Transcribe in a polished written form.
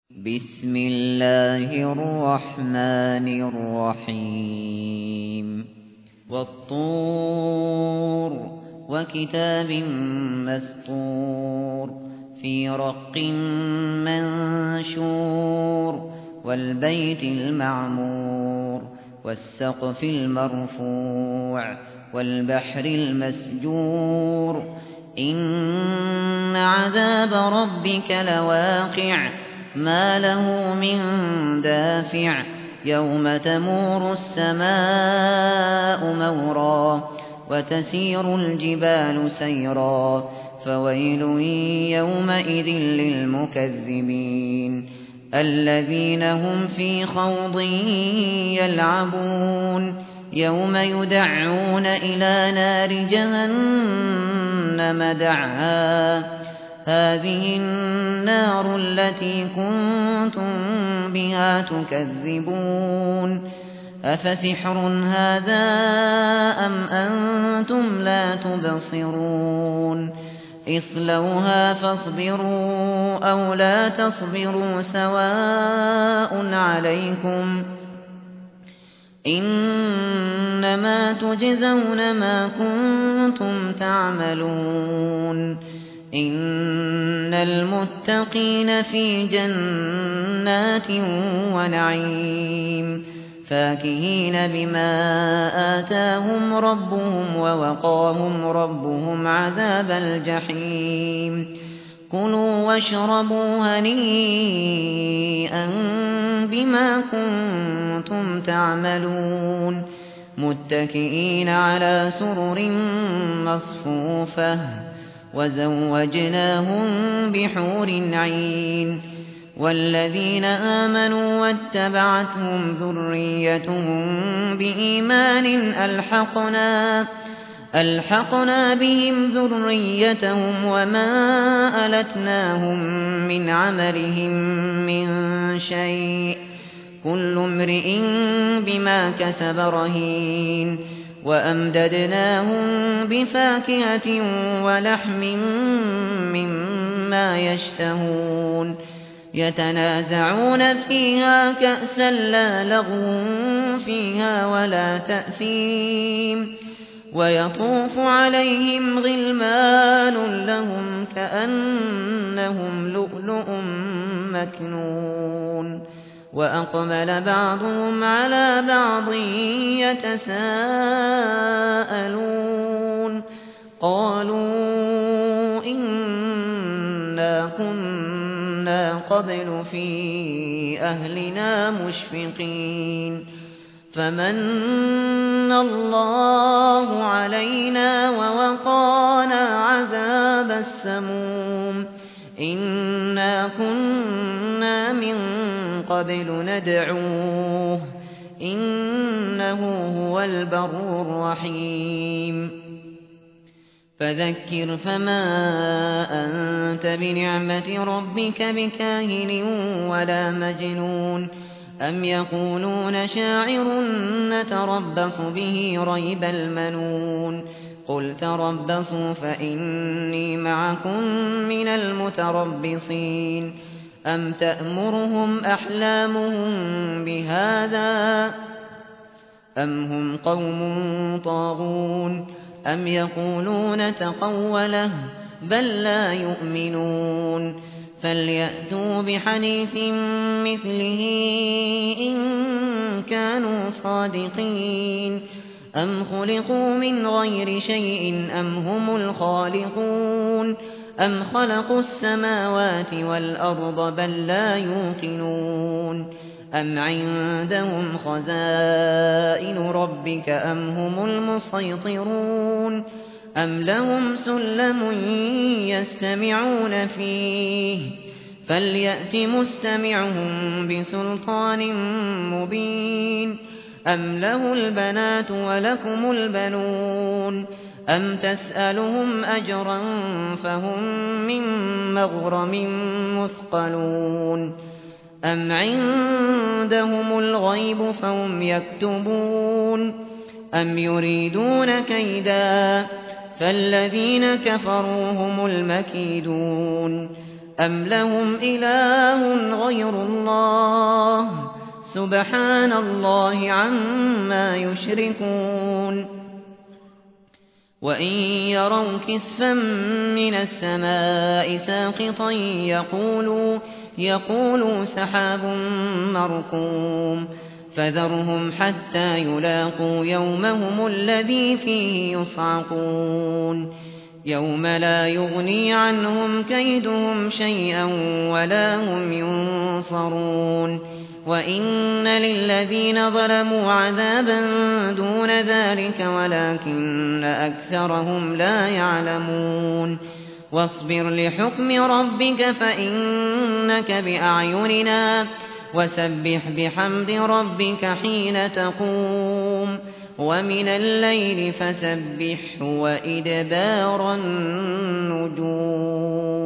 بسم الله الرحمن الرحيم والطور وكتاب مسطور في رق منشور والبيت المعمور والسقف المرفوع والبحر المسجور إن عذاب ربك لواقع ما له من دافع يوم تمور السماء مورا وتسير الجبال سيرا فويل يومئذ للمكذبين الذين هم في خوض يلعبون يوم يدعون إلى نار جهنم دعا هذه النار التي كنتم بها تكذبون أفسحر هذا أم أنتم لا تبصرون اصلوها فاصبروا أو لا تصبروا سواء عليكم إنما تجزون ما كنتم تعملون إن المتقين في جنات ونعيم فاكهين بما آتاهم ربهم ووقاهم ربهم عذاب الجحيم كلوا واشربوا هنيئا بما كنتم تعملون متكئين على سرر مصفوفة وزوجناهم بحور عين والذين آمنوا واتبعتهم ذريتهم بإيمان ألحقنا بهم ذريتهم وما ألتناهم من عملهم من شيء كل امرئ بما كسب رهين وأمددناهم بفاكهة ولحم مما يشتهون يتنازعون فيها كأسا لا لغو فيها ولا تأثيم ويطوف عليهم غلمان لهم كأنهم لؤلؤ مكنون وأقبل بعضهم على بعض يتساءلون قالوا إنا كنا قبل في أهلنا مشفقين فمن الله علينا ووقانا عذاب السموم إنا كنا من قبل ندعوه إنه هو البر الرحيم فذكر فما أنت بنعمة ربك بكاهن ولا مجنون أم يقولون شاعر نتربص به ريب المنون قل تربصوا فإني معكم من المتربصين أم تأمرهم أحلامهم بهذا أم هم قوم طاغون أم يقولون تقوله بل لا يؤمنون فليأتوا بحديث مثله إن كانوا صادقين أم خلقوا من غير شيء أم هم الخالقون أم خلقوا السماوات والأرض بل لا يوقنون أم عندهم خزائن ربك أم هم المسيطرون أم لهم سلم يستمعون فيه فليأت مستمعهم بسلطان مبين أم له البنات ولكم البنون أم تسألهم أجرا فهم من مغرم مثقلون أم عندهم الغيب فهم يكتبون أم يريدون كيدا فالذين كفروا هم المكيدون أَمْ لَهُمْ إِلَٰهٌ غَيْرُ اللَّهِ سُبْحَانَ اللَّهِ عَمَّا يُشْرِكُونَ وَإِن يَرَوْا كِسْفًا مِّنَ السَّمَاءِ سَاقِطًا يَقُولُوا سَحَابٌ مَّرْكُومٌ فَذَرْهُمْ حَتَّىٰ يُلَاقُوا يَوْمَهُمُ الَّذِي فِيهِ يُصْعَقُونَ يَوْمَ لَا يُغْنِي عَنْهُمْ كَيْدُهُمْ شَيْئًا وَلَا هُمْ يُنصَرُونَ وَإِنَّ لِلَّذِينَ ظَلَمُوا عَذَابًا دُونَ ذَٰلِكَ وَلَٰكِنَّ أَكْثَرَهُمْ لَا يَعْلَمُونَ وَاصْبِرْ لِحُكْمِ رَبِّكَ فَإِنَّكَ بِأَعْيُنِنَا وَسَبِّحْ بِحَمْدِ رَبِّكَ حِينَ تَقُومُ وَمِنَ اللَّيْلِ فَسَبِّحْهُ وَإِدْبَارَ النُّجُومِ